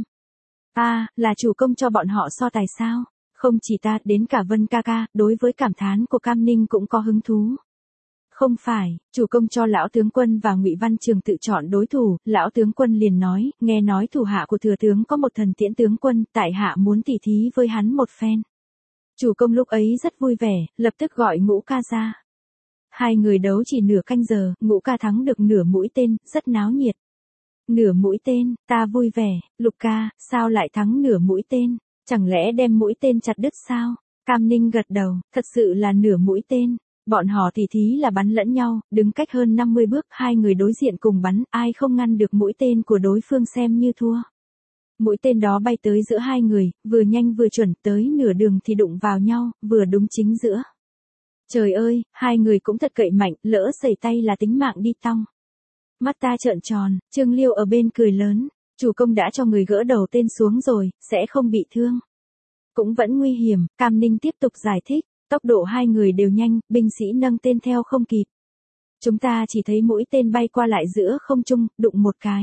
À, là chủ công cho bọn họ so tài sao? Không chỉ ta, đến cả Vân ca ca, đối với cảm thán của Cam Ninh cũng có hứng thú. Không phải, chủ công cho lão tướng quân và Ngụy Văn Trường tự chọn đối thủ, lão tướng quân liền nói, nghe nói thủ hạ của thừa tướng có một thần tiễn tướng quân, tại hạ muốn tỉ thí với hắn một phen. Chủ công lúc ấy rất vui vẻ, lập tức gọi Ngũ ca ra. Hai người đấu chỉ nửa canh giờ, Ngũ ca thắng được nửa mũi tên, rất náo nhiệt. Nửa mũi tên, ta vui vẻ, Lục ca, sao lại thắng nửa mũi tên, chẳng lẽ đem mũi tên chặt đứt sao? Cam Ninh gật đầu, thật sự là nửa mũi tên, bọn họ tỉ thí là bắn lẫn nhau, đứng cách hơn năm mươi bước, hai người đối diện cùng bắn, ai không ngăn được mũi tên của đối phương xem như thua. Mũi tên đó bay tới giữa hai người, vừa nhanh vừa chuẩn, tới nửa đường thì đụng vào nhau, vừa đúng chính giữa. Trời ơi, hai người cũng thật cậy mạnh, lỡ sẩy tay là tính mạng đi tong. Mắt ta trợn tròn, Trương Liêu ở bên cười lớn, chủ công đã cho người gỡ đầu tên xuống rồi, sẽ không bị thương. Cũng vẫn nguy hiểm, Cam Ninh tiếp tục giải thích, tốc độ hai người đều nhanh, binh sĩ nâng tên theo không kịp. Chúng ta chỉ thấy mũi tên bay qua lại giữa không trung, đụng một cái.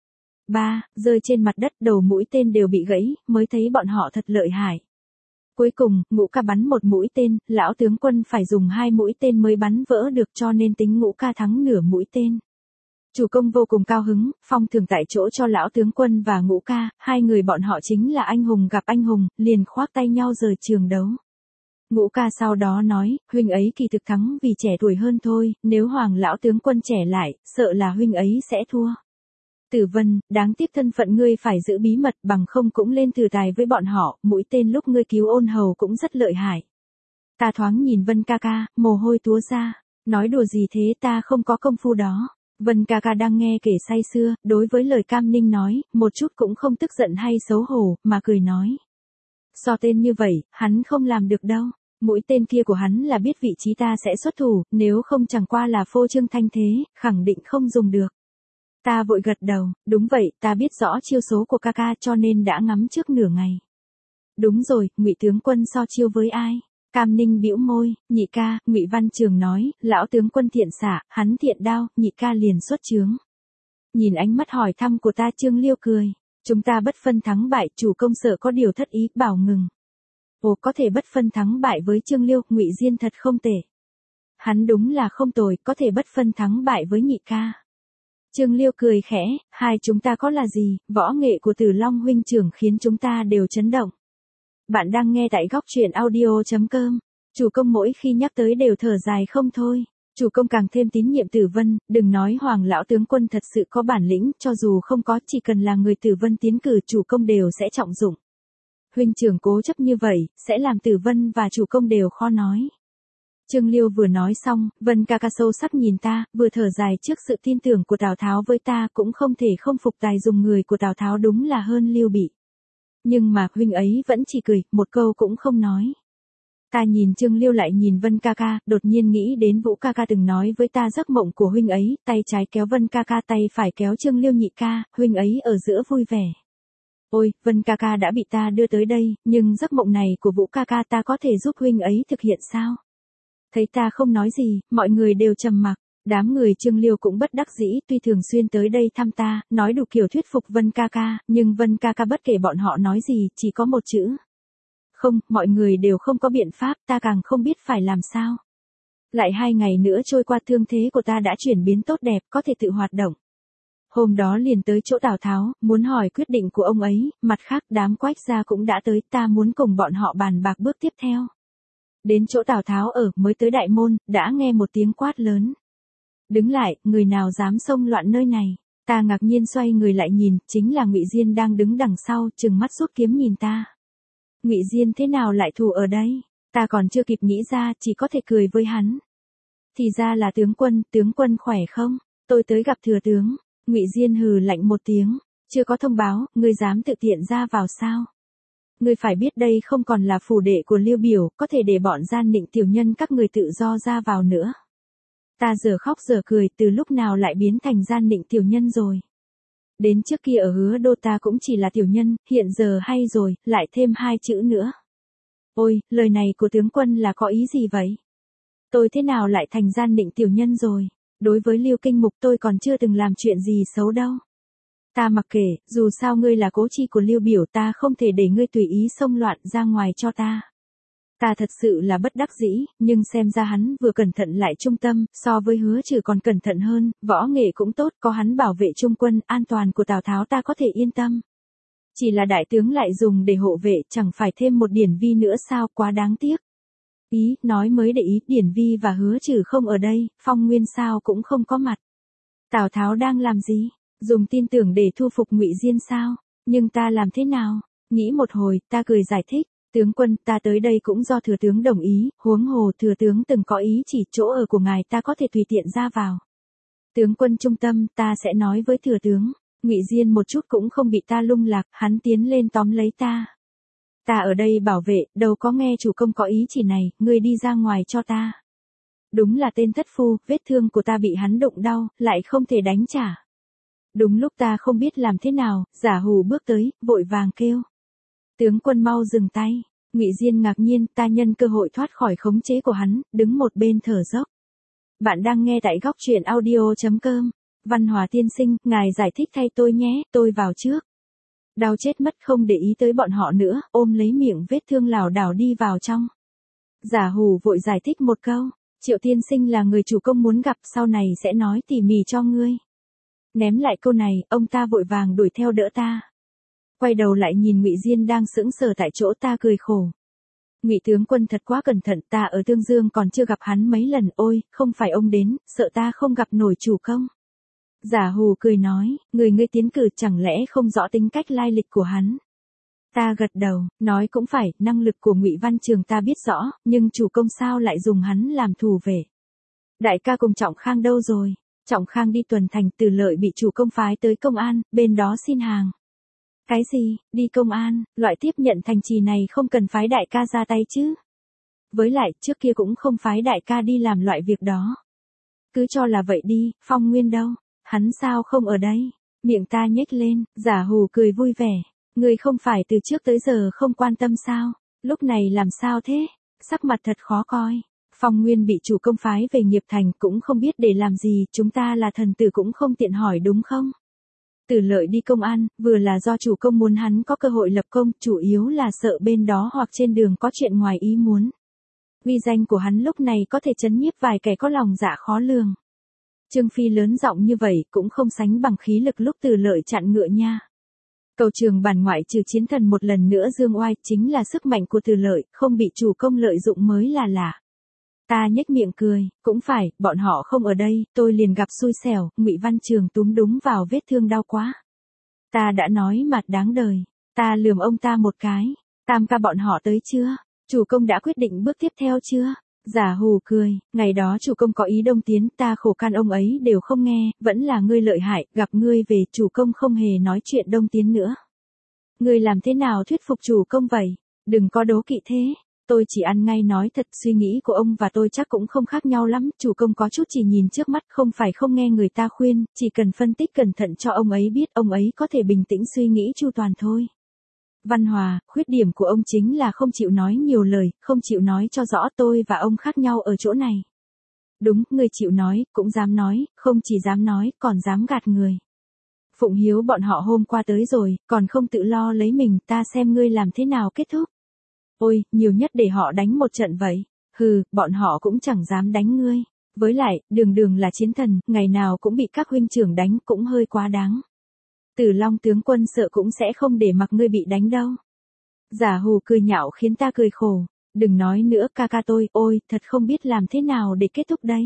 Ba, rơi trên mặt đất, đầu mũi tên đều bị gãy, mới thấy bọn họ thật lợi hại. Cuối cùng, Ngũ ca bắn một mũi tên, lão tướng quân phải dùng hai mũi tên mới bắn vỡ được, cho nên tính Ngũ ca thắng nửa mũi tên. Chủ công vô cùng cao hứng, phong thưởng tại chỗ cho lão tướng quân và Ngũ ca, hai người bọn họ chính là anh hùng gặp anh hùng, liền khoác tay nhau rời trường đấu. Ngũ ca sau đó nói, huynh ấy kỳ thực thắng vì trẻ tuổi hơn thôi, nếu Hoàng lão tướng quân trẻ lại, sợ là huynh ấy sẽ thua. Tử Vân, đáng tiếc thân phận ngươi phải giữ bí mật, bằng không cũng lên thử tài với bọn họ, mũi tên lúc ngươi cứu ôn hầu cũng rất lợi hại. Ta thoáng nhìn Vân ca ca, mồ hôi túa ra, nói đùa gì thế, ta không có công phu đó. Vân ca ca đang nghe kể say sưa, đối với lời Cam Ninh nói, một chút cũng không tức giận hay xấu hổ, mà cười nói. So tên như vậy, hắn không làm được đâu. Mũi tên kia của hắn là biết vị trí ta sẽ xuất thủ, nếu không chẳng qua là phô trương thanh thế, khẳng định không dùng được. Ta vội gật đầu, đúng vậy, ta biết rõ chiêu số của ca ca cho nên đã ngắm trước nửa ngày. Đúng rồi, Ngụy tướng quân so chiêu với ai? Cam Ninh bĩu môi, nhị ca, Ngụy Văn Trường nói, lão tướng quân thiện xạ, hắn thiện đao, nhị ca liền xuất chướng. Nhìn ánh mắt hỏi thăm của ta, Trương Liêu cười, chúng ta bất phân thắng bại, chủ công sợ có điều thất ý, bảo ngừng. Ồ, có thể bất phân thắng bại với Trương Liêu, Ngụy Diên thật không tệ. Hắn đúng là không tồi, có thể bất phân thắng bại với nhị ca. Trương Liêu cười khẽ, hai chúng ta có là gì, võ nghệ của Tử Long huynh trưởng khiến chúng ta đều chấn động. Bạn đang nghe tại góc truyện audio chấm com. Chủ công mỗi khi nhắc tới đều thở dài không thôi. Chủ công càng thêm tín nhiệm Tử Vân, đừng nói Hoàng lão tướng quân thật sự có bản lĩnh, cho dù không có, chỉ cần là người Tử Vân tiến cử chủ công đều sẽ trọng dụng. Huynh trưởng cố chấp như vậy, sẽ làm Tử Vân và chủ công đều khó nói. Trương Liêu vừa nói xong, Vân ca ca sâu sắc nhìn ta, vừa thở dài trước sự tin tưởng của Tào Tháo với ta, cũng không thể không phục tài dùng người của Tào Tháo đúng là hơn Liêu Bị. Nhưng mà huynh ấy vẫn chỉ cười, một câu cũng không nói. Ta nhìn Trương Liêu lại nhìn Vân ca ca, đột nhiên nghĩ đến Vũ ca ca từng nói với ta giấc mộng của huynh ấy, tay trái kéo Vân ca ca, tay phải kéo Trương Liêu nhị ca, huynh ấy ở giữa vui vẻ. Ôi, Vân ca ca đã bị ta đưa tới đây, nhưng giấc mộng này của Vũ ca ca ta có thể giúp huynh ấy thực hiện sao? Thấy ta không nói gì, mọi người đều trầm mặc. Đám người Trương Liêu cũng bất đắc dĩ, tuy thường xuyên tới đây thăm ta, nói đủ kiểu thuyết phục Vân ca ca, nhưng Vân ca ca bất kể bọn họ nói gì, chỉ có một chữ. Không, mọi người đều không có biện pháp, ta càng không biết phải làm sao. Lại hai ngày nữa trôi qua, thương thế của ta đã chuyển biến tốt đẹp, có thể tự hoạt động. Hôm đó liền tới chỗ Tào Tháo, muốn hỏi quyết định của ông ấy, mặt khác đám Quách gia cũng đã tới, ta muốn cùng bọn họ bàn bạc bước tiếp theo. Đến chỗ Tào Tháo ở, mới tới đại môn, đã nghe một tiếng quát lớn. Đứng lại, người nào dám xông loạn nơi này. Ta ngạc nhiên xoay người lại nhìn, chính là Ngụy Diên đang đứng đằng sau, trừng mắt rút kiếm nhìn ta. Ngụy Diên thế nào lại thủ ở đây? Ta còn chưa kịp nghĩ ra, chỉ có thể cười với hắn. Thì ra là tướng quân, tướng quân khỏe không? Tôi tới gặp thừa tướng. Ngụy Diên hừ lạnh một tiếng, chưa có thông báo, ngươi dám tự tiện ra vào sao? Ngươi phải biết đây không còn là phủ đệ của Liêu Biểu, có thể để bọn gian nịnh tiểu nhân các người tự do ra vào nữa. Ta giờ khóc giờ cười, từ lúc nào lại biến thành gian nịnh tiểu nhân rồi. Đến trước kia ở Hứa Đô ta cũng chỉ là tiểu nhân, hiện giờ hay rồi, lại thêm hai chữ nữa. Ôi, lời này của tướng quân là có ý gì vậy? Tôi thế nào lại thành gian nịnh tiểu nhân rồi? Đối với Liêu Kinh Mục tôi còn chưa từng làm chuyện gì xấu đâu. Ta mặc kệ, dù sao ngươi là cố chi của Liêu Biểu, ta không thể để ngươi tùy ý xông loạn ra ngoài cho ta. Ta thật sự là bất đắc dĩ, nhưng xem ra hắn vừa cẩn thận lại trung tâm, so với Hứa Trừ còn cẩn thận hơn, võ nghệ cũng tốt, có hắn bảo vệ trung quân, an toàn của Tào Tháo ta có thể yên tâm. Chỉ là đại tướng lại dùng để hộ vệ, chẳng phải thêm một Điển Vi nữa sao, quá đáng tiếc. Ý, nói mới để ý, Điển Vi và Hứa Trừ không ở đây, Phong Nguyên sao cũng không có mặt. Tào Tháo đang làm gì? Dùng tin tưởng để thu phục Ngụy Diên sao? Nhưng ta làm thế nào? Nghĩ một hồi, ta cười giải thích. Tướng quân, ta tới đây cũng do thừa tướng đồng ý, huống hồ thừa tướng từng có ý chỉ chỗ ở của ngài ta có thể tùy tiện ra vào. Tướng quân trung tâm, ta sẽ nói với thừa tướng. Ngụy Diên một chút cũng không bị ta lung lạc, hắn tiến lên tóm lấy ta. Ta ở đây bảo vệ, đâu có nghe chủ công có ý chỉ này, ngươi đi ra ngoài cho ta. Đúng là tên thất phu, vết thương của ta bị hắn đụng đau, lại không thể đánh trả. Đúng lúc ta không biết làm thế nào, Giả Hù bước tới, vội vàng kêu. Tướng quân mau dừng tay. Ngụy Diên ngạc nhiên, ta nhân cơ hội thoát khỏi khống chế của hắn, đứng một bên thở dốc. Bạn đang nghe tại góc truyện audio chấm com. Văn Hòa tiên sinh, ngài giải thích thay tôi nhé, tôi vào trước. Đau chết mất, không để ý tới bọn họ nữa, ôm lấy miệng vết thương lảo đảo đi vào trong. Giả Hù vội giải thích một câu, Triệu tiên sinh là người chủ công muốn gặp, sau này sẽ nói tỉ mỉ cho ngươi. Ném lại câu này, ông ta vội vàng đuổi theo đỡ ta. Quay đầu lại nhìn Ngụy Diên đang sững sờ tại chỗ, ta cười khổ. Ngụy tướng quân thật quá cẩn thận, ta ở Tương Dương còn chưa gặp hắn mấy lần, ôi, không phải ông đến, sợ ta không gặp nổi chủ công. Giả hù cười nói, người ngươi tiến cử chẳng lẽ không rõ tính cách lai lịch của hắn. Ta gật đầu, nói cũng phải, năng lực của Ngụy Văn Trường ta biết rõ, nhưng chủ công sao lại dùng hắn làm thủ vệ. Đại ca cùng Trọng Khang đâu rồi? Trọng Khang đi tuần thành, Từ Lợi bị chủ công phái tới công an, bên đó xin hàng. Cái gì, đi công an, loại tiếp nhận thành trì này không cần phái đại ca ra tay chứ. Với lại, trước kia cũng không phái đại ca đi làm loại việc đó. Cứ cho là vậy đi, Phong Nguyên đâu? Hắn sao không ở đây? Miệng ta nhếch lên, giả hù cười vui vẻ. Người không phải từ trước tới giờ không quan tâm sao? Lúc này làm sao thế? Sắc mặt thật khó coi. Phong Nguyên bị chủ công phái về nghiệp thành cũng không biết để làm gì, chúng ta là thần tử cũng không tiện hỏi đúng không? Từ Lợi đi công an, vừa là do chủ công muốn hắn có cơ hội lập công, chủ yếu là sợ bên đó hoặc trên đường có chuyện ngoài ý muốn. Uy danh của hắn lúc này có thể chấn nhiếp vài kẻ có lòng dạ khó lường. Trương Phi lớn giọng như vậy cũng không sánh bằng khí lực lúc Từ Lợi chặn ngựa nha. Cầu trường bản ngoại trừ chiến thần một lần nữa dương oai, chính là sức mạnh của Từ Lợi, không bị chủ công lợi dụng mới là lạ. Ta nhếch miệng cười, cũng phải, bọn họ không ở đây, tôi liền gặp xui xẻo, Ngụy Văn Trường túm đúng vào vết thương đau quá. Ta đã nói mà đáng đời, ta lườm ông ta một cái, Tam ca bọn họ tới chưa? Chủ công đã quyết định bước tiếp theo chưa? Giả hù cười, ngày đó chủ công có ý đông tiến, ta khổ can ông ấy đều không nghe, vẫn là ngươi lợi hại, gặp ngươi về chủ công không hề nói chuyện đông tiến nữa. Ngươi làm thế nào thuyết phục chủ công vậy? Đừng có đố kỵ thế. Tôi chỉ ăn ngay nói thật, suy nghĩ của ông và tôi chắc cũng không khác nhau lắm, chủ công có chút chỉ nhìn trước mắt, không phải không nghe người ta khuyên, chỉ cần phân tích cẩn thận cho ông ấy biết, ông ấy có thể bình tĩnh suy nghĩ chu toàn thôi. Văn Hòa, khuyết điểm của ông chính là không chịu nói nhiều lời, không chịu nói cho rõ tôi và ông khác nhau ở chỗ này. Đúng, người chịu nói, cũng dám nói, không chỉ dám nói, còn dám gạt người. Phụng Hiếu bọn họ hôm qua tới rồi, còn không tự lo lấy mình, ta xem ngươi làm thế nào kết thúc. Ôi, nhiều nhất để họ đánh một trận vậy. Hừ, bọn họ cũng chẳng dám đánh ngươi. Với lại, đường đường là chiến thần, ngày nào cũng bị các huynh trưởng đánh cũng hơi quá đáng. Tử Long tướng quân sợ cũng sẽ không để mặc ngươi bị đánh đâu. Giả hù cười nhạo khiến ta cười khổ. Đừng nói nữa ca ca tôi, ôi, thật không biết làm thế nào để kết thúc đây.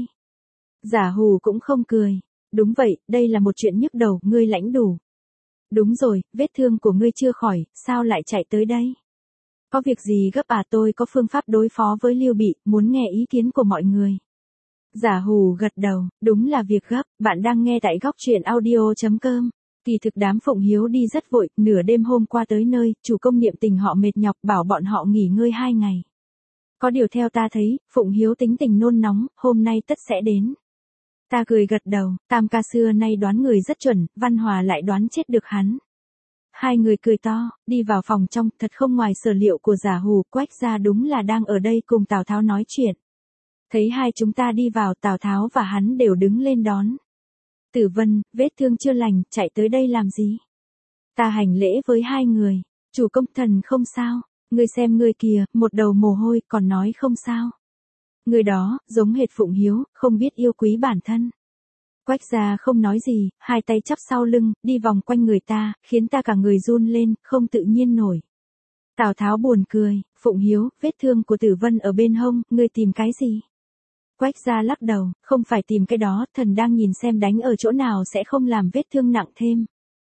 Giả hù cũng không cười. Đúng vậy, đây là một chuyện nhức đầu, ngươi lãnh đủ. Đúng rồi, vết thương của ngươi chưa khỏi, sao lại chạy tới đây? Có việc gì gấp à, tôi có phương pháp đối phó với Lưu Bị, muốn nghe ý kiến của mọi người. Giả hù gật đầu, đúng là việc gấp, bạn đang nghe tại góc truyện audio chấm com. Kỳ thực đám Phụng Hiếu đi rất vội, nửa đêm hôm qua tới nơi, chủ công niệm tình họ mệt nhọc bảo bọn họ nghỉ ngơi hai ngày. Có điều theo ta thấy, Phụng Hiếu tính tình nôn nóng, hôm nay tất sẽ đến. Ta cười gật đầu, Tam ca xưa nay đoán người rất chuẩn, Văn Hòa lại đoán chết được hắn. Hai người cười to, đi vào phòng trong, thật không ngoài sở liệu của giả hù, Quách gia đúng là đang ở đây cùng Tào Tháo nói chuyện. Thấy hai chúng ta đi vào, Tào Tháo và hắn đều đứng lên đón. Tử Vân, vết thương chưa lành, chạy tới đây làm gì? Ta hành lễ với hai người, chủ công thần không sao, ngươi xem ngươi kìa, một đầu mồ hôi, còn nói không sao. Người đó, giống hệt Phụng Hiếu, không biết yêu quý bản thân. Quách gia không nói gì, hai tay chắp sau lưng, đi vòng quanh người ta, khiến ta cả người run lên, không tự nhiên nổi. Tào Tháo buồn cười, Phụng Hiếu, vết thương của Tử Vân ở bên hông, ngươi tìm cái gì? Quách gia lắc đầu, không phải tìm cái đó, thần đang nhìn xem đánh ở chỗ nào sẽ không làm vết thương nặng thêm.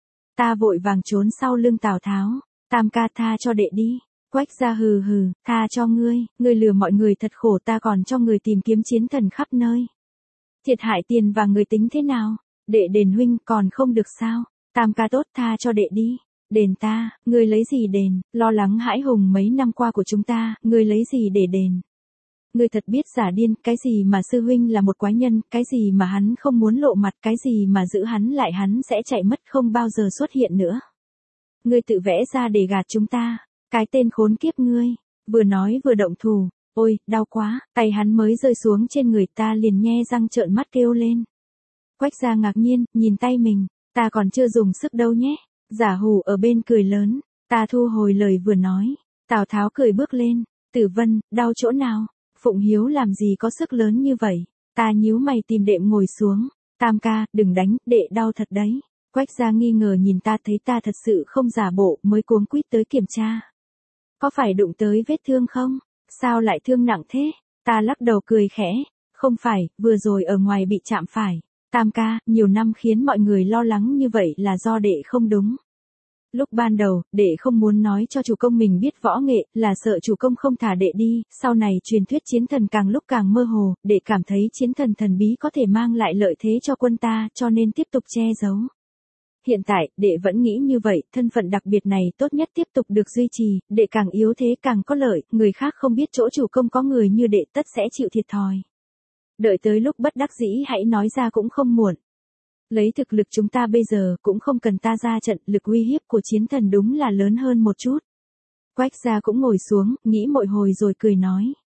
Ta vội vàng trốn sau lưng Tào Tháo, Tam ca tha cho đệ đi. Quách gia hừ hừ, tha cho ngươi, ngươi lừa mọi người thật khổ, ta còn cho người tìm kiếm chiến thần khắp nơi. Thiệt hại tiền và người tính thế nào? Đệ đền huynh còn không được sao? Tam ca tốt, tha cho đệ đi. Đền ta, ngươi lấy gì đền? Lo lắng hãi hùng mấy năm qua của chúng ta, ngươi lấy gì để đền? Ngươi thật biết giả điên, cái gì mà sư huynh là một quái nhân, cái gì mà hắn không muốn lộ mặt, cái gì mà giữ hắn lại hắn sẽ chạy mất không bao giờ xuất hiện nữa. Ngươi tự vẽ ra để gạt chúng ta, cái tên khốn kiếp ngươi, vừa nói vừa động thủ. Ôi, đau quá, tay hắn mới rơi xuống trên người ta liền nhe răng trợn mắt kêu lên. Quách gia ngạc nhiên, nhìn tay mình, ta còn chưa dùng sức đâu nhé. Giả hù ở bên cười lớn, ta thu hồi lời vừa nói. Tào Tháo cười bước lên, Tử Vân, đau chỗ nào? Phụng Hiếu làm gì có sức lớn như vậy? Ta nhíu mày tìm đệm ngồi xuống. Tam ca, đừng đánh, đệ đau thật đấy. Quách gia nghi ngờ nhìn ta thấy ta thật sự không giả bộ mới cuống quýt tới kiểm tra. Có phải đụng tới vết thương không? Sao lại thương nặng thế? Ta lắc đầu cười khẽ. Không phải, vừa rồi ở ngoài bị chạm phải. Tam ca, nhiều năm khiến mọi người lo lắng như vậy là do đệ không đúng. Lúc ban đầu, đệ không muốn nói cho chủ công mình biết võ nghệ, là sợ chủ công không thả đệ đi, sau này truyền thuyết chiến thần càng lúc càng mơ hồ, đệ cảm thấy chiến thần thần bí có thể mang lại lợi thế cho quân ta, cho nên tiếp tục che giấu. Hiện tại, đệ vẫn nghĩ như vậy, thân phận đặc biệt này tốt nhất tiếp tục được duy trì, đệ càng yếu thế càng có lợi, người khác không biết chỗ chủ công có người như đệ tất sẽ chịu thiệt thòi. Đợi tới lúc bất đắc dĩ hãy nói ra cũng không muộn. Lấy thực lực chúng ta bây giờ cũng không cần ta ra trận, lực uy hiếp của chiến thần đúng là lớn hơn một chút. Quách gia cũng ngồi xuống, nghĩ một hồi rồi cười nói.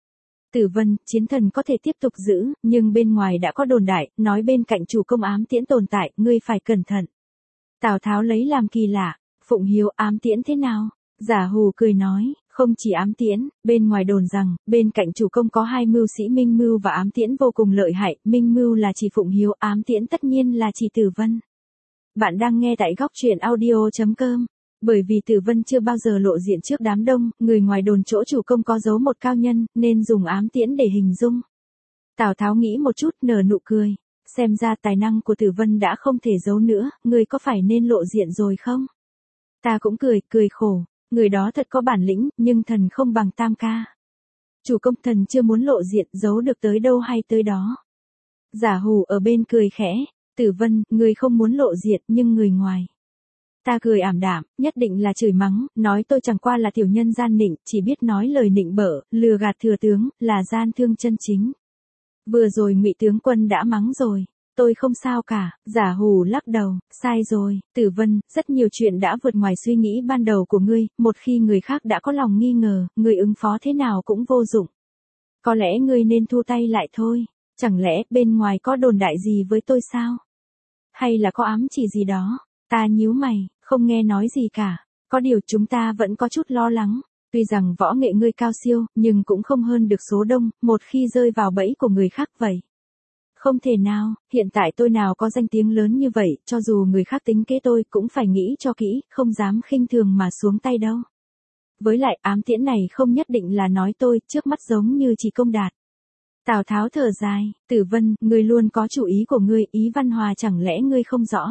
Tử Vân, chiến thần có thể tiếp tục giữ, nhưng bên ngoài đã có đồn đại, nói bên cạnh chủ công ám tiễn tồn tại, ngươi phải cẩn thận. Tào Tháo lấy làm kỳ lạ, Phụng Hiếu ám tiễn thế nào? Giả Hù cười nói, không chỉ ám tiễn, bên ngoài đồn rằng, bên cạnh chủ công có hai mưu sĩ Minh Mưu và ám tiễn vô cùng lợi hại, Minh Mưu là chỉ Phụng Hiếu, ám tiễn tất nhiên là chỉ Tử Vân. Bạn đang nghe tại góc truyện audio chấm com. Bởi vì Tử Vân chưa bao giờ lộ diện trước đám đông, người ngoài đồn chỗ chủ công có giấu một cao nhân, nên dùng ám tiễn để hình dung. Tào Tháo nghĩ một chút nở nụ cười. Xem ra tài năng của Tử Vân đã không thể giấu nữa, người có phải nên lộ diện rồi không? Ta cũng cười, cười khổ. Người đó thật có bản lĩnh, nhưng thần không bằng Tam ca. Chủ công thần chưa muốn lộ diện, giấu được tới đâu hay tới đó. Giả Hù ở bên cười khẽ. Tử Vân, người không muốn lộ diện, nhưng người ngoài. Ta cười ảm đạm, nhất định là chửi mắng, nói tôi chẳng qua là tiểu nhân gian nịnh, chỉ biết nói lời nịnh bợ, lừa gạt thừa tướng, là gian thương chân chính. Vừa rồi Ngụy tướng quân đã mắng rồi. Tôi không sao cả, Giả Hù lắc đầu, sai rồi, Tử Vân, rất nhiều chuyện đã vượt ngoài suy nghĩ ban đầu của ngươi, một khi người khác đã có lòng nghi ngờ, ngươi ứng phó thế nào cũng vô dụng. Có lẽ ngươi nên thu tay lại thôi, chẳng lẽ bên ngoài có đồn đại gì với tôi sao? Hay là có ám chỉ gì đó? Ta nhíu mày, không nghe nói gì cả, có điều chúng ta vẫn có chút lo lắng. Tuy rằng võ nghệ ngươi cao siêu, nhưng cũng không hơn được số đông, một khi rơi vào bẫy của người khác vậy. Không thể nào, hiện tại tôi nào có danh tiếng lớn như vậy, cho dù người khác tính kế tôi cũng phải nghĩ cho kỹ, không dám khinh thường mà xuống tay đâu. Với lại ám tiễn này không nhất định là nói tôi, trước mắt giống như chỉ công đạt. Tào Tháo thở dài, Tử Vân, ngươi luôn có chủ ý của ngươi, ý văn hòa chẳng lẽ ngươi không rõ.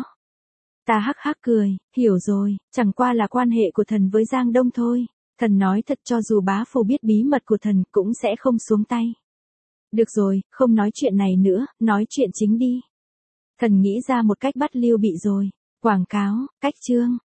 Ta hắc hắc cười, hiểu rồi, chẳng qua là quan hệ của thần với Giang Đông thôi. Thần nói thật, cho dù bá phụ biết bí mật của thần cũng sẽ không xuống tay. Được rồi, không nói chuyện này nữa, nói chuyện chính đi. Thần nghĩ ra một cách bắt Lưu Bị rồi. Quảng cáo, cách chương.